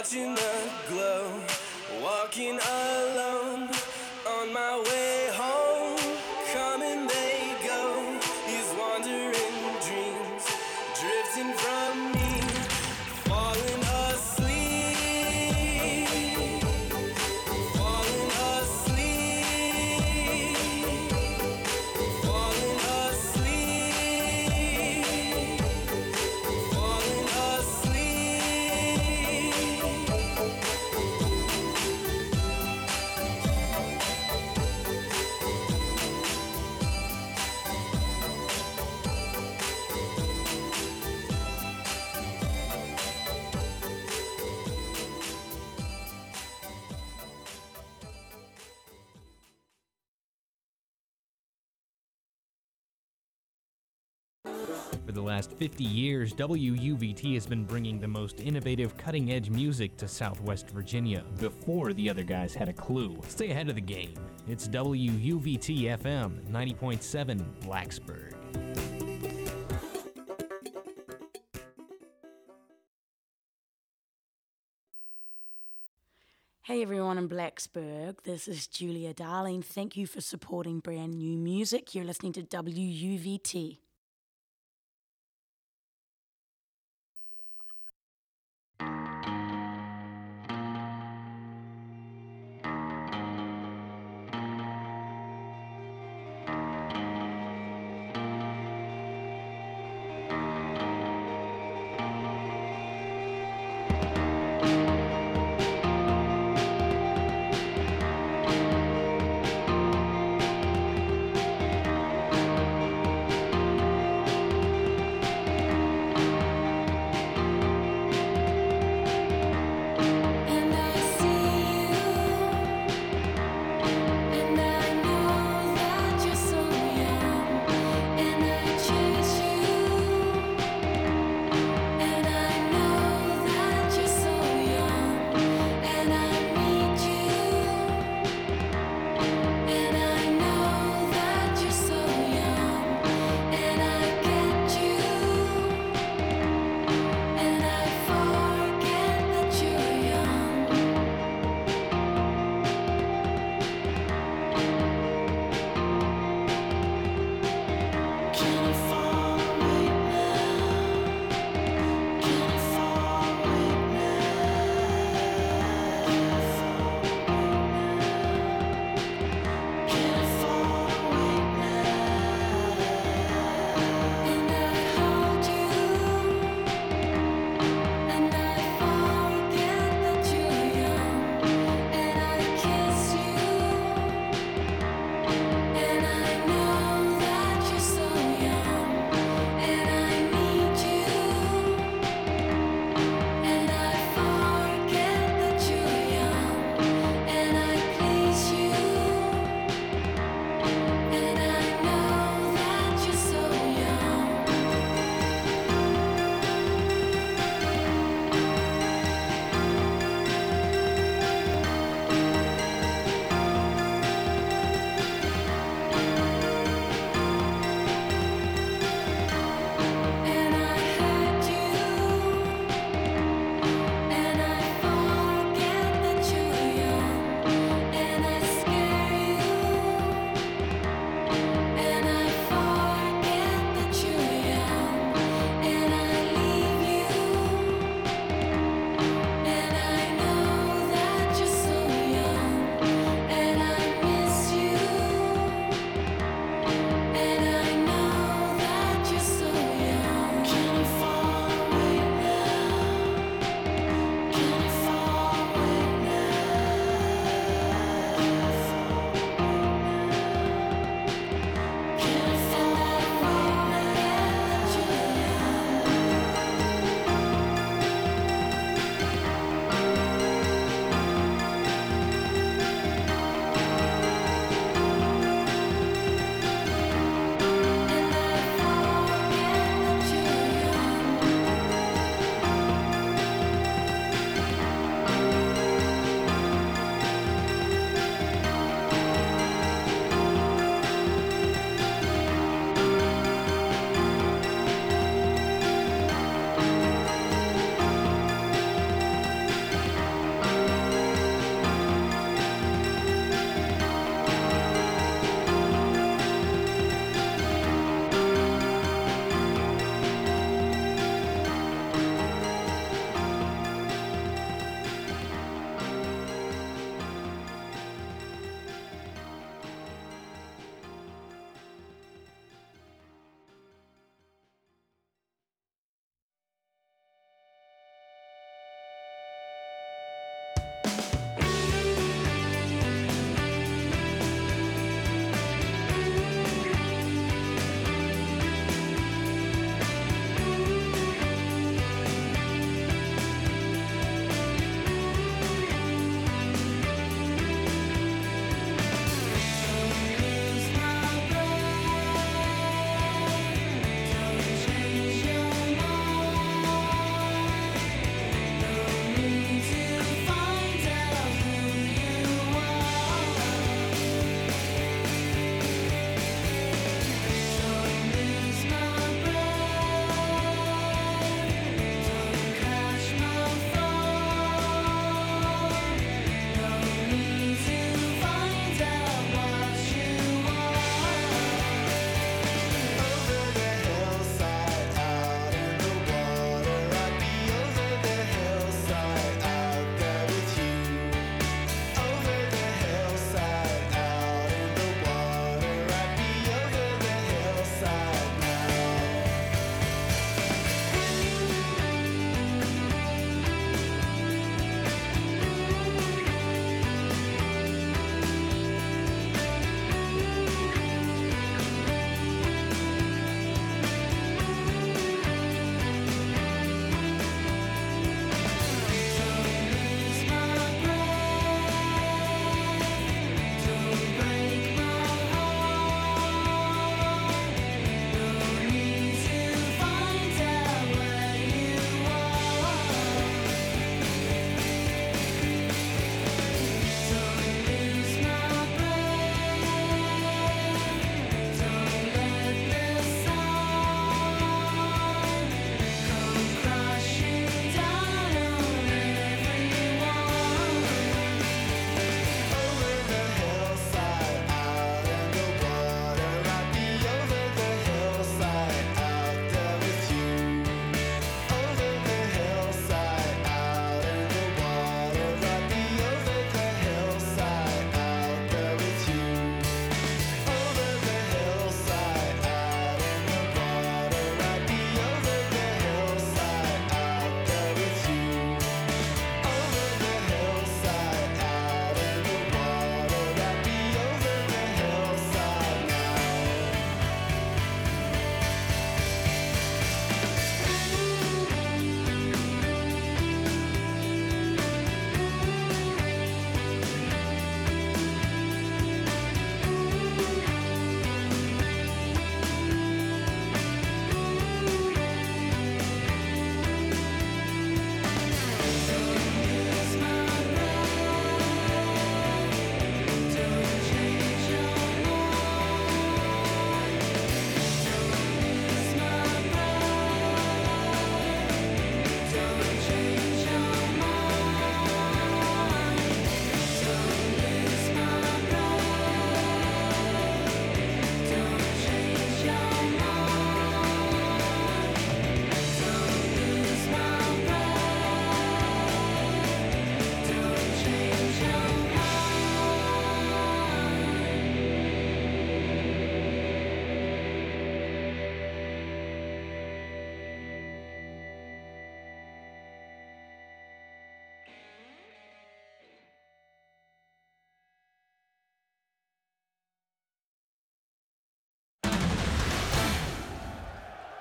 watching the glow, walking alone on my way home. Come and they go, these wandering dreams drifting from me, falling asleep, falling asleep, falling asleep, falling For the last 50 years, WUVT has been bringing the most innovative, cutting-edge music to Southwest Virginia before the other guys had a clue. Stay ahead of the game. It's WUVT FM 90.7 Blacksburg. Hey everyone in Blacksburg, this is Julia Darling. Thank you for supporting brand new music. You're listening to WUVT.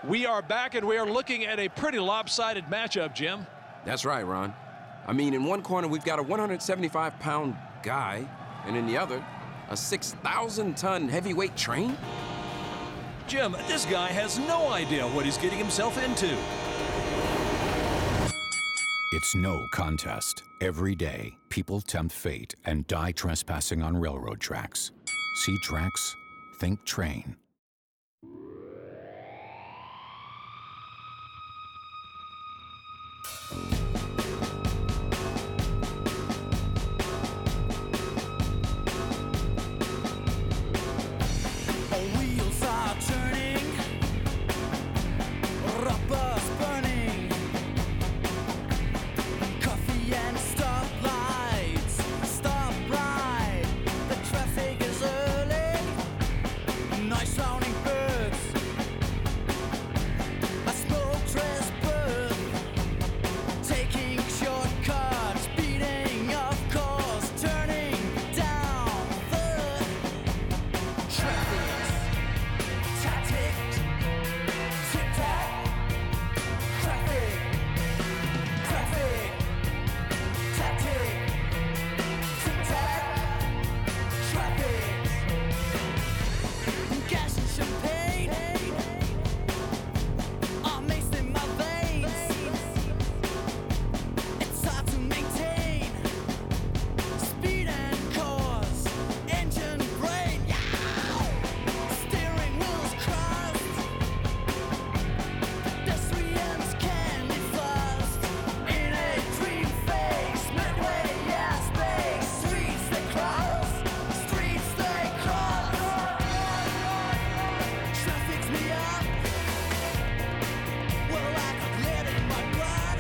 We are back, and we are looking at a pretty lopsided matchup, Jim. That's right, Ron. I mean, in one corner, we've got a 175-pound guy, and in the other, a 6,000-ton heavyweight train? Jim, this guy has no idea what he's getting himself into. It's no contest. Every day, people tempt fate and die trespassing on railroad tracks. See tracks? Think train. Wheels are turning, rubbers burning, coffee and stoplights, stop right. The traffic is early, nice sounding birds, a smoke dress bird, taking shortcuts, speeding of course, turning down the traffic. Tactic, tic-tac, traffic, tactic, tic-tac, traffic. Gas and champagne are mixed in my veins. It's hard to maintain speed and course, engine brain, steering wheels crossed, pedestrians candy fast in a dream face, midway, space, streets they cross, traffic's me up, well I could let in my blood,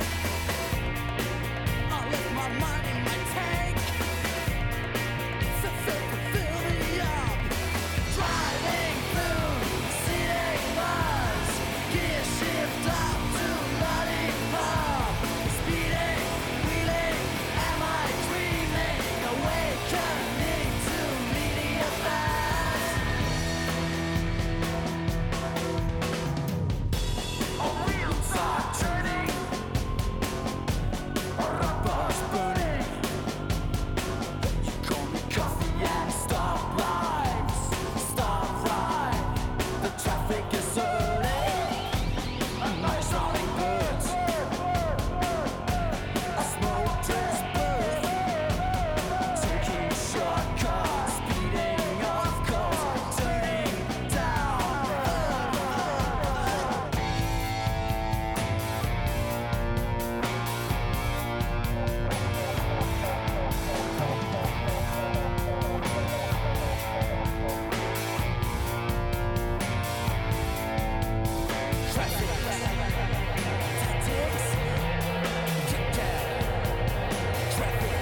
I'll let my mind in my tank, fill me up. Driving through city bars, gear shift up to lollipop. Speeding, wheeling, am I dreaming? Awakening to media fast. Wheels are turning, rubbers burning. You call me coffee and stoplights, stop right. The traffic is early, a nice running birds, a smoke dress bird, taking shortcuts, speeding of course, turning down. Traffic, tactics, tic-tac, traffic,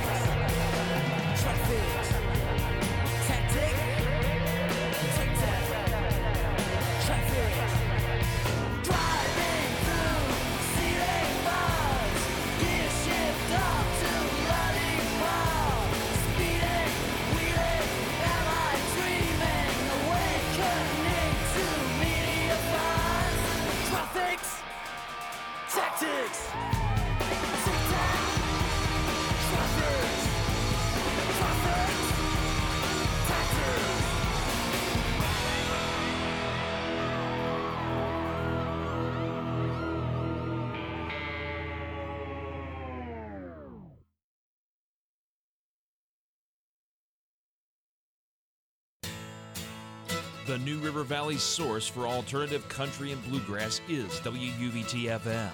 tactic, tic-tac, traffic. Driving through ceiling bars, gear shift up to lollipop. Speeding, wheeling, am I dreaming? Awakening to media buzz. Traffic's tactics, tic-tac, traffic's tactics. The New River Valley's source for alternative country and bluegrass is WUVT-FM.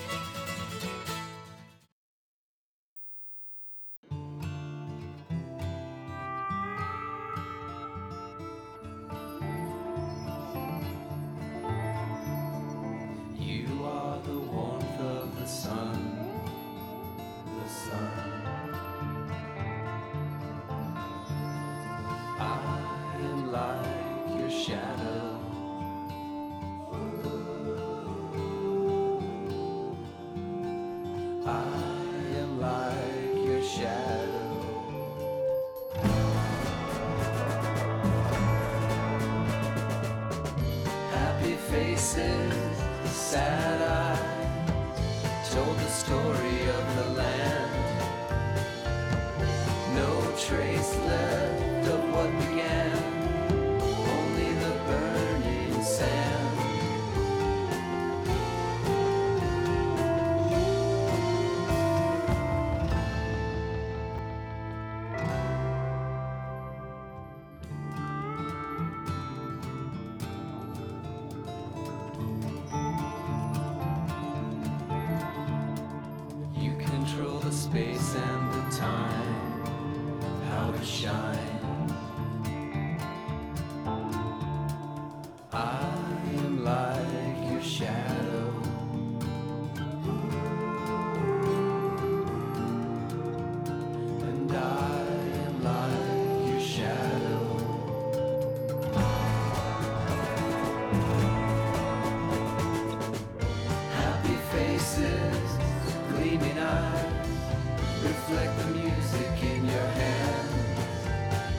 You are the warmth of the sun, the sun. I am like your shadow. I am like your shadow. Happy faces sad eyes told the story of the land. No trace left of what began, only the burning sand. You control the space and the time, how it shines. I am like your shadow. And I am like your shadow. Happy faces, gleaming eyes, reflect the music in your hands.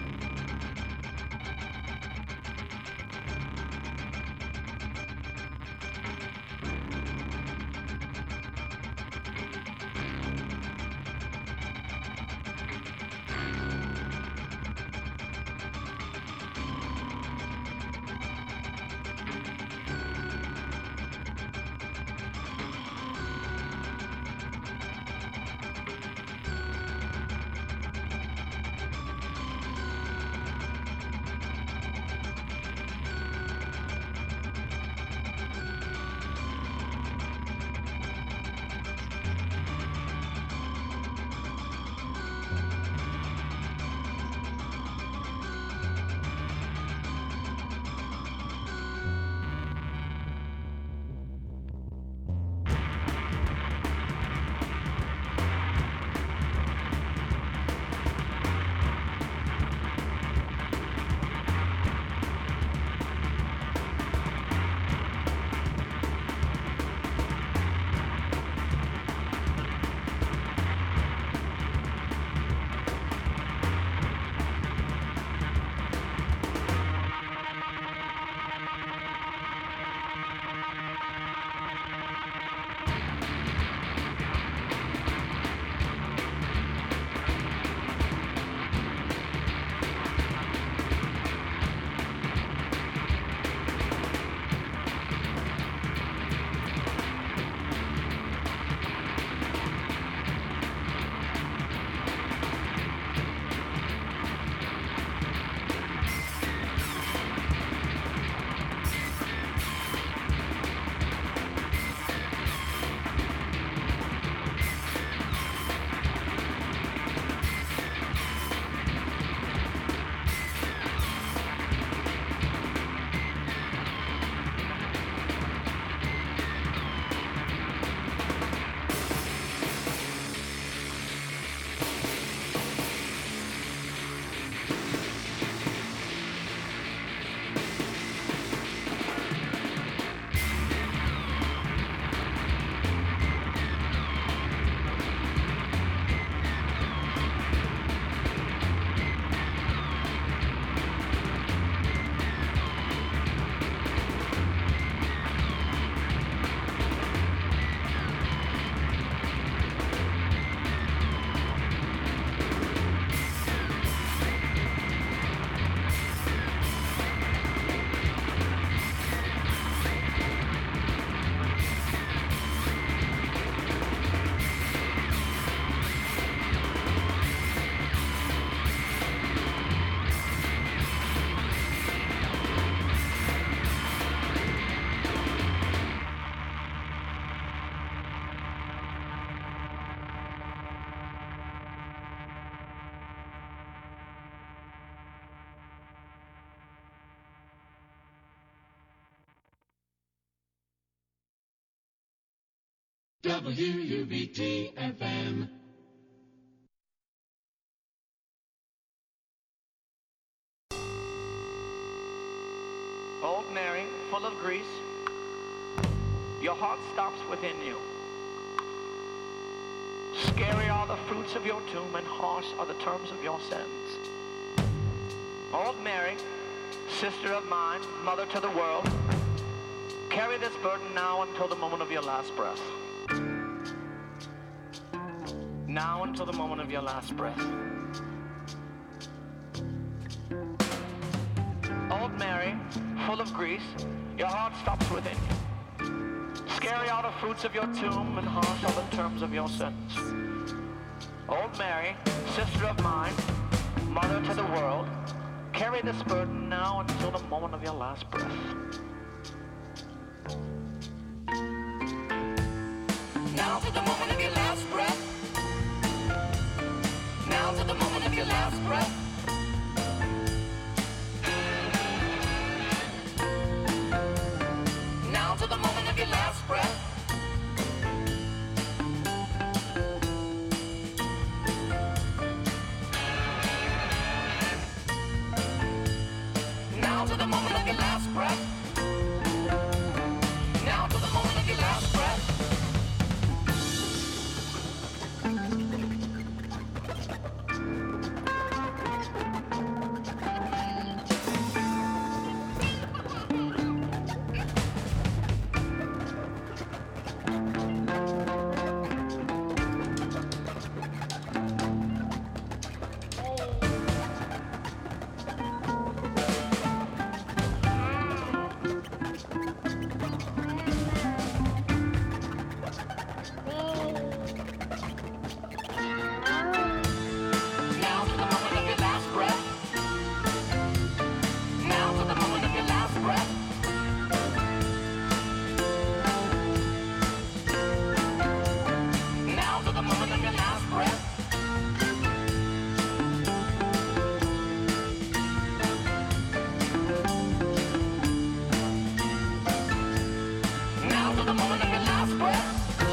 WUVT FM. Old Mary, full of grease, your heart stops within you. Scary are the fruits of your tomb, and harsh are the terms of your sentence. Old Mary, sister of mine, mother to the world, carry this burden now until the moment of your last breath. Now until the moment of your last breath. Old Mary, full of grease, your heart stops within you. Scary are the fruits of your tomb, and harsh are the terms of your sentence. Old Mary, sister of mine, mother to the world, carry this burden now until the moment of your last breath. Now to the moment of your last breath. Now to the moment of your last breath. Now to the moment of your last breath. Now to the moment of your last breath. Now to the moment of your last breath. moment of your last breath. Now to the moment of your last breath.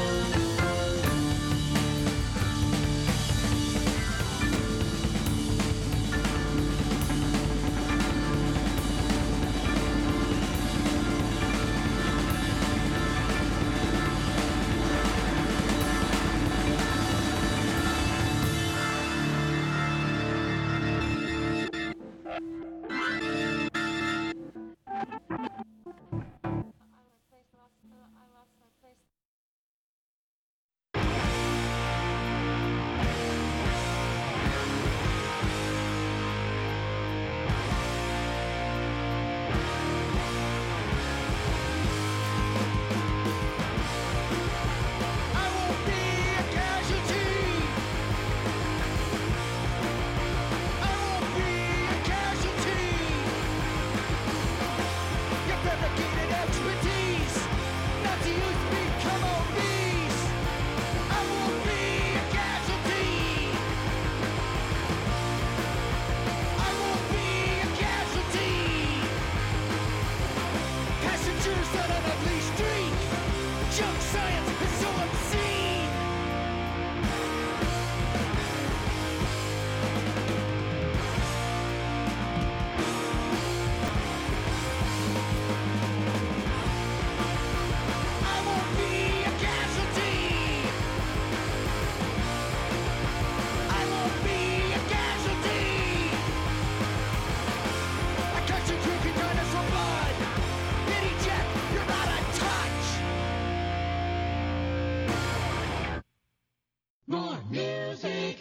More music,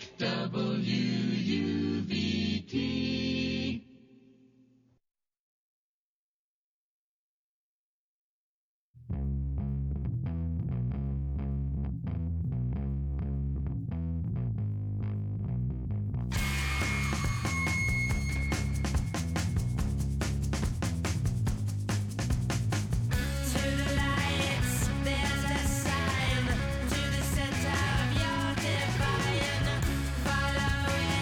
WUVT. Following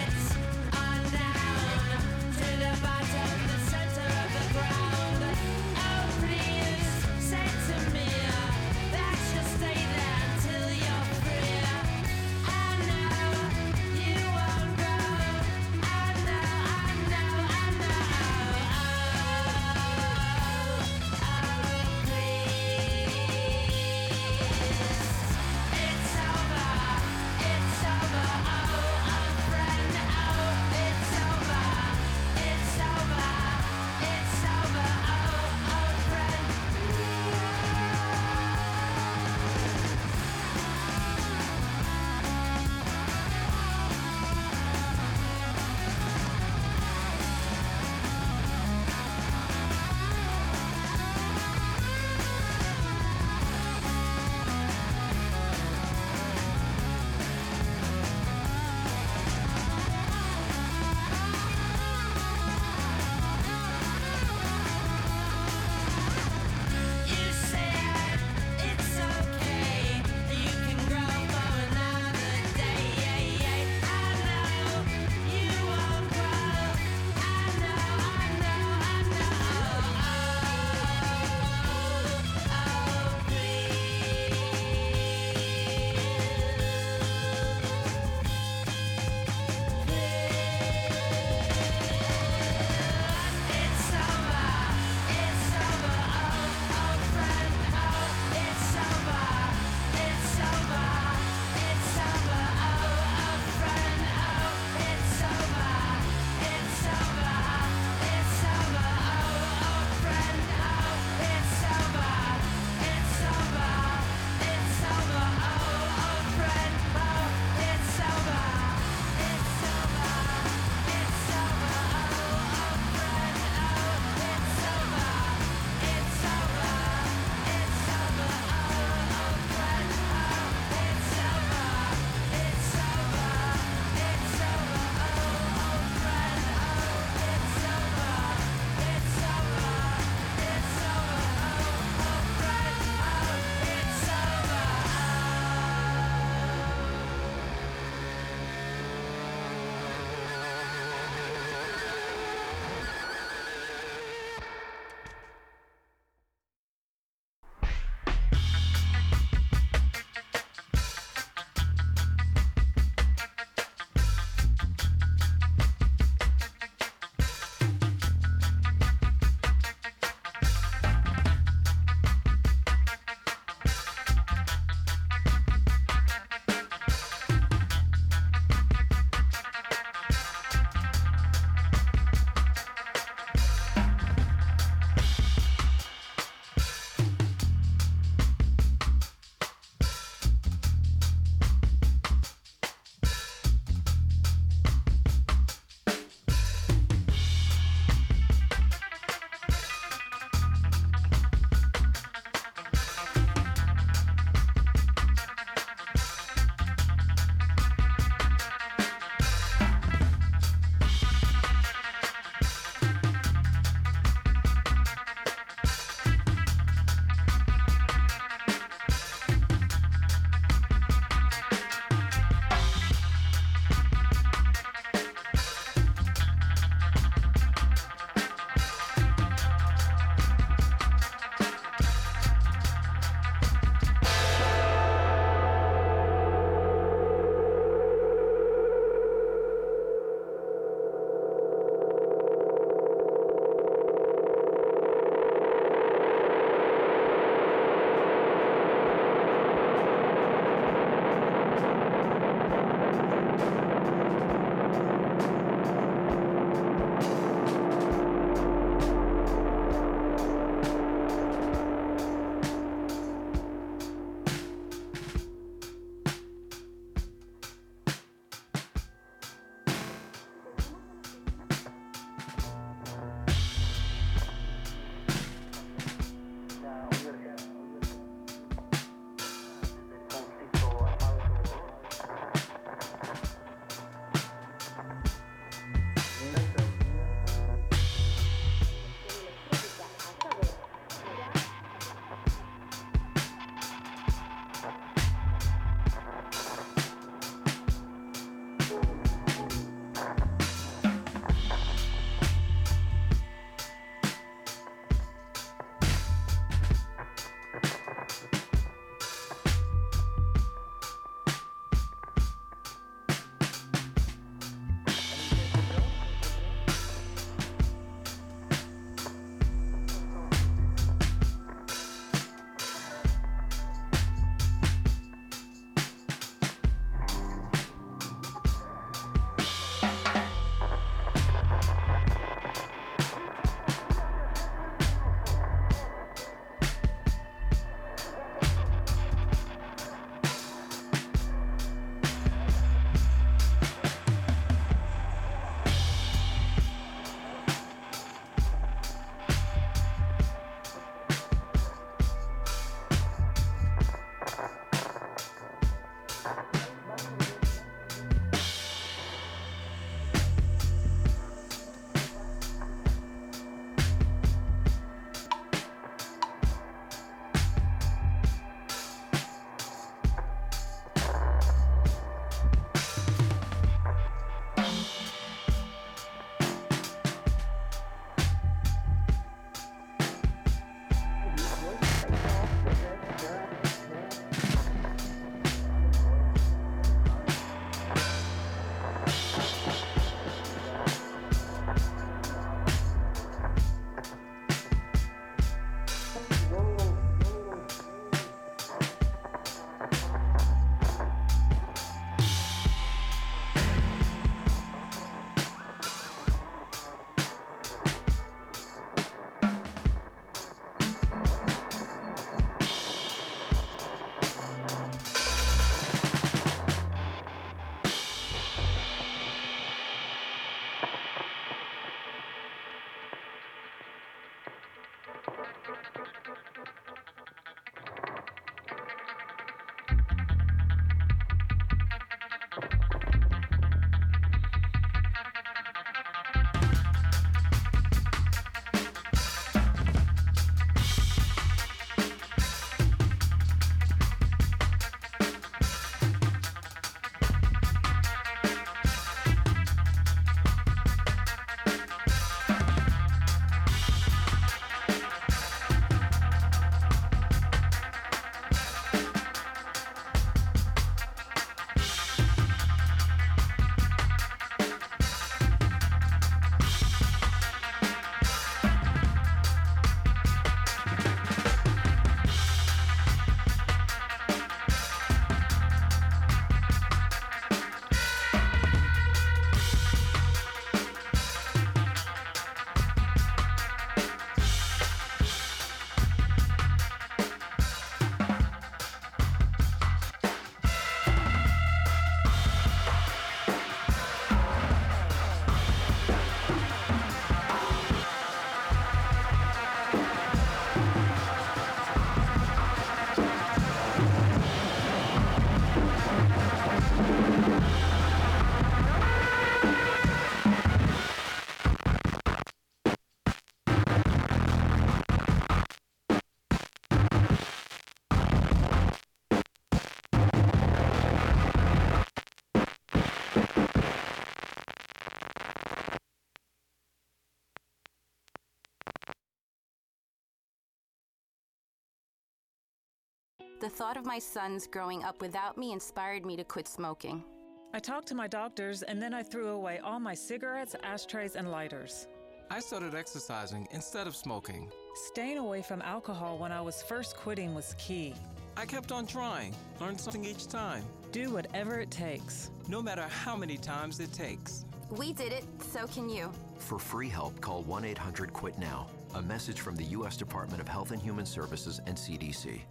The thought of my sons growing up without me inspired me to quit smoking. I talked to my doctors, and then I threw away all my cigarettes, ashtrays, and lighters. I started exercising instead of smoking. Staying away from alcohol when I was first quitting was key. I kept on trying, learned something each time. Do whatever it takes. No matter how many times it takes. We did it, so can you. For free help, call 1-800-QUIT-NOW. A message from the U.S. Department of Health and Human Services and CDC.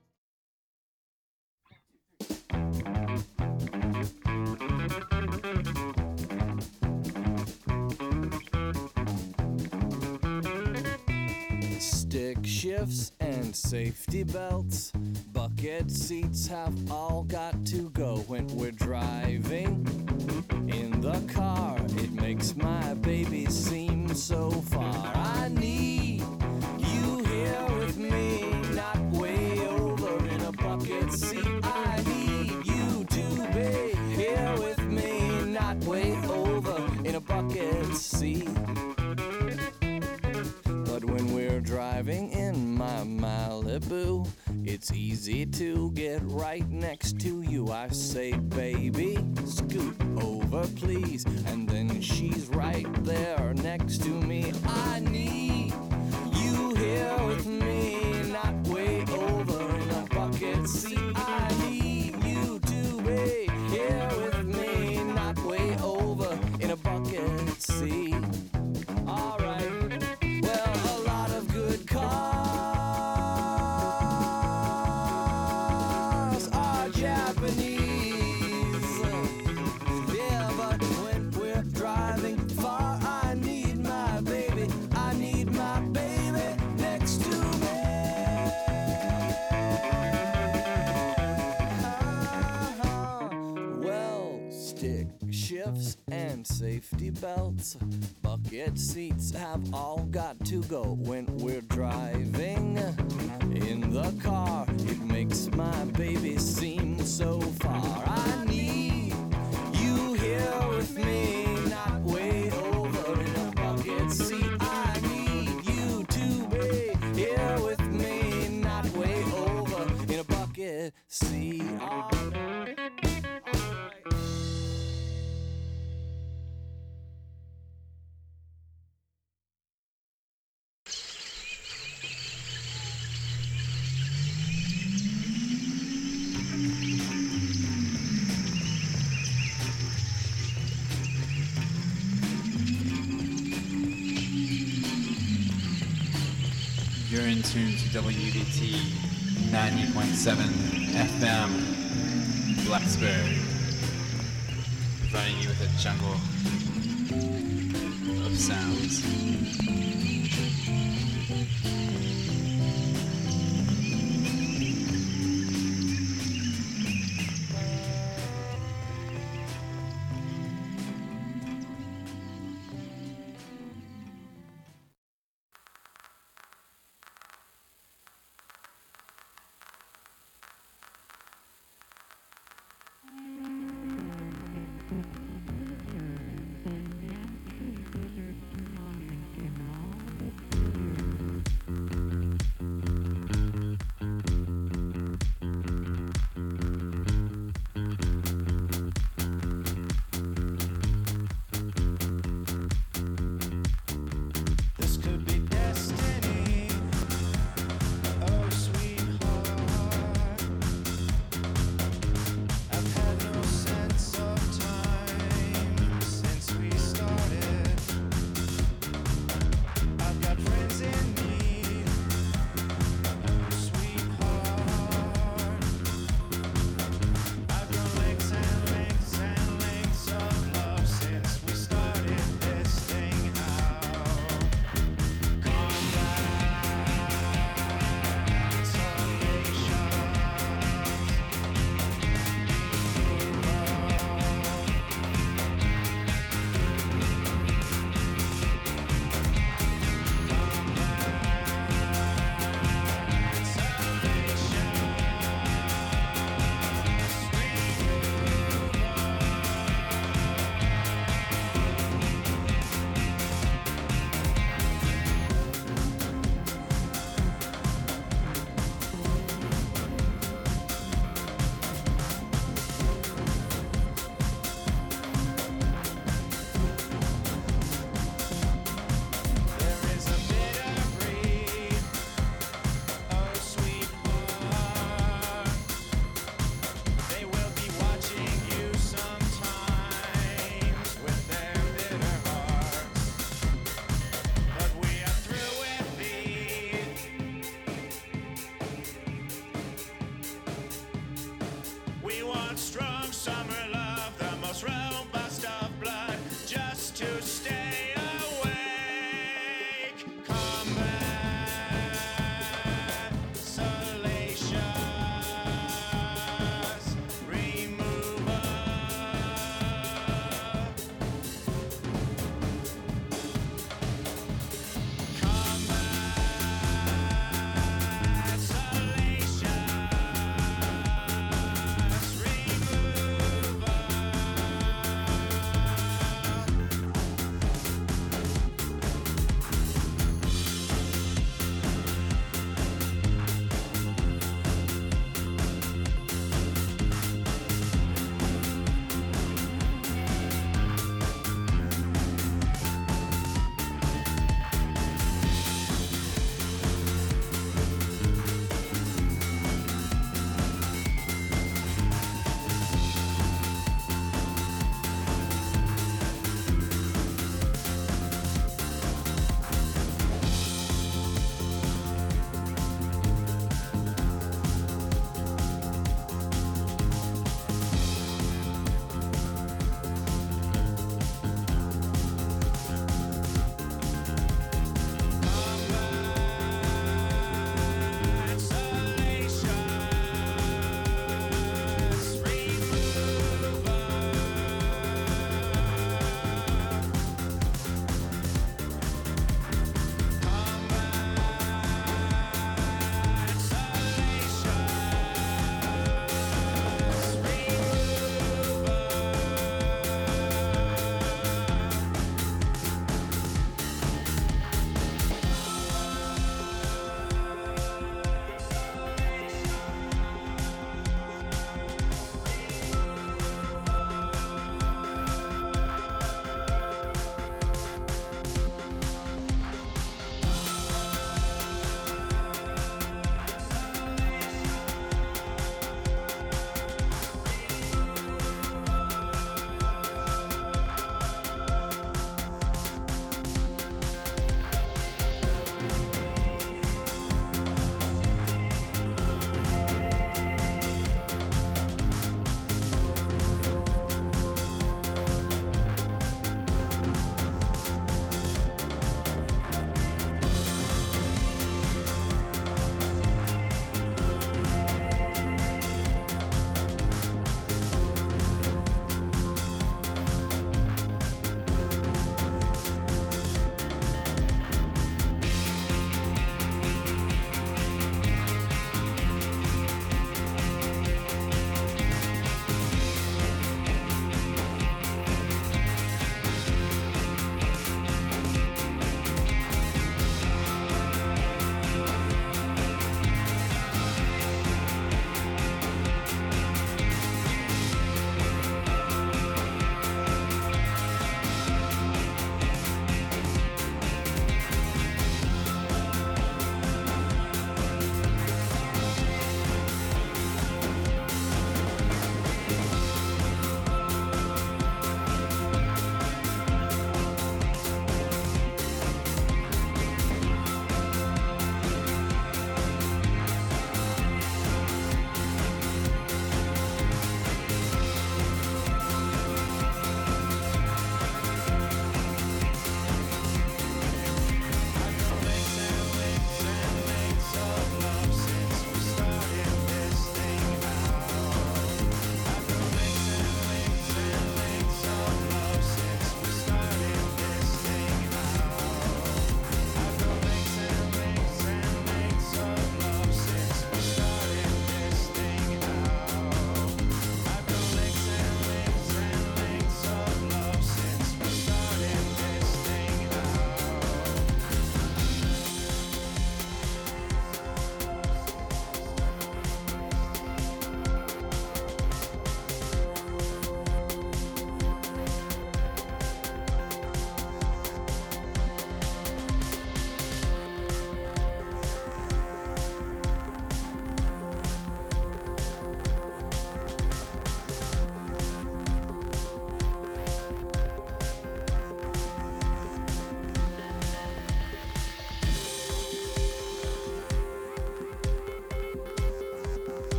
Stick shifts and safety belts, bucket seats have all got to go when we're driving. In the car, it makes my baby seem so far. I need you here with me, not way over in a bucket seat. I need you to be here with me, not way over in a bucket seat. But when we're driving in my Malibu, it's easy to get right next to you. I say, baby, scoot over, please. And then she's right there next to me. I need you here with me, not way over in a bucket seat. I need you to be here with me, not way over in a bucket seat. All right. Well, a lot of good cars are Japanese. Yeah, but when we're driving far, I need my baby. I need my baby next to me. stick shifts and safety belts. Bucket seats have all got to go when we're driving in the car. It makes my baby seem so far. I need you here with me, not way over in a bucket seat. I need you to be here with me, not way over in a bucket seat. You're in tune to WVT 90.7 FM Blacksburg, providing you with a jungle of sounds.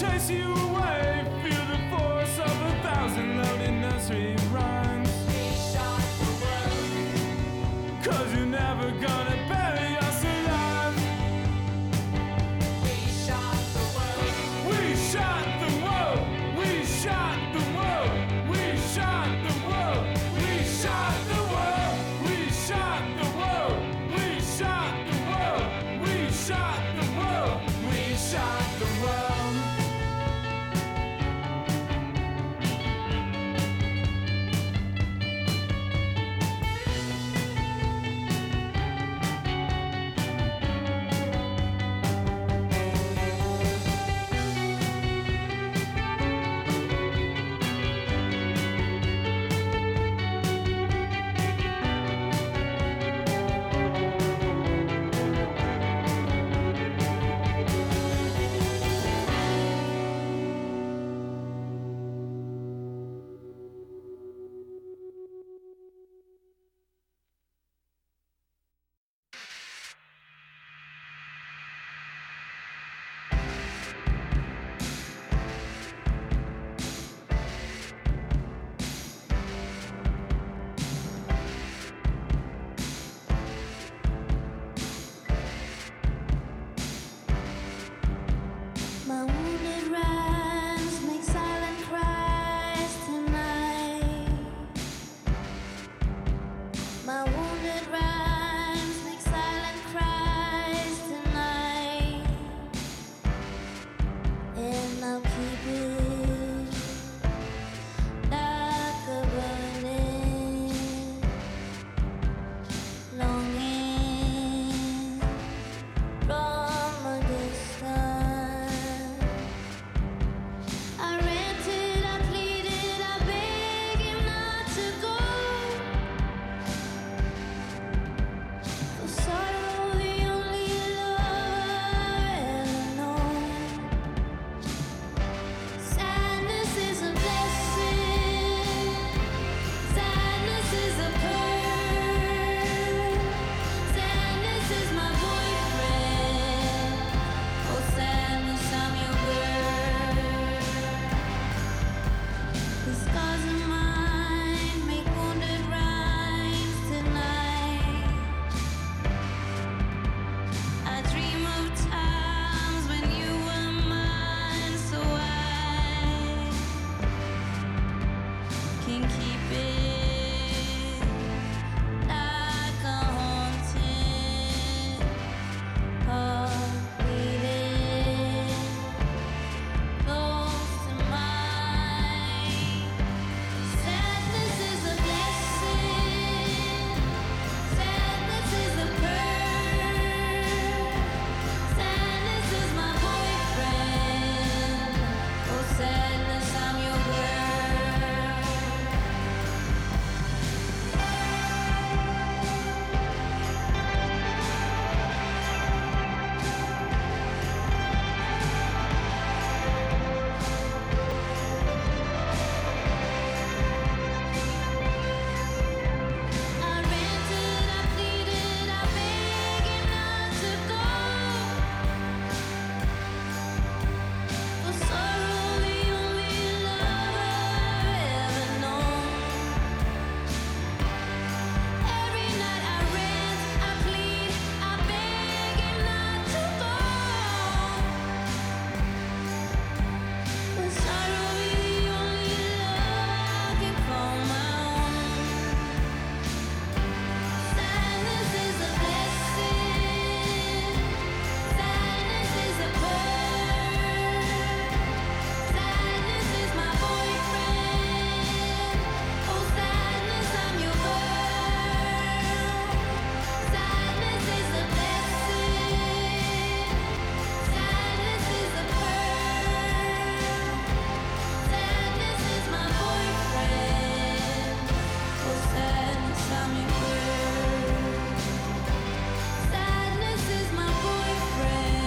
chase you away. Feel the force of 1,000 loaded nursery rhymes. We shot the world, 'cause you're never gonna bury us alive. We shot the world. We shot the world. We shot the world. We shot the world. We shot the world. We shot the world. We shot the world. We shot the world. We shot the world. My wounded rhymes make silent cries tonight. My wounded rhymes make silent cries tonight. And I'll keep it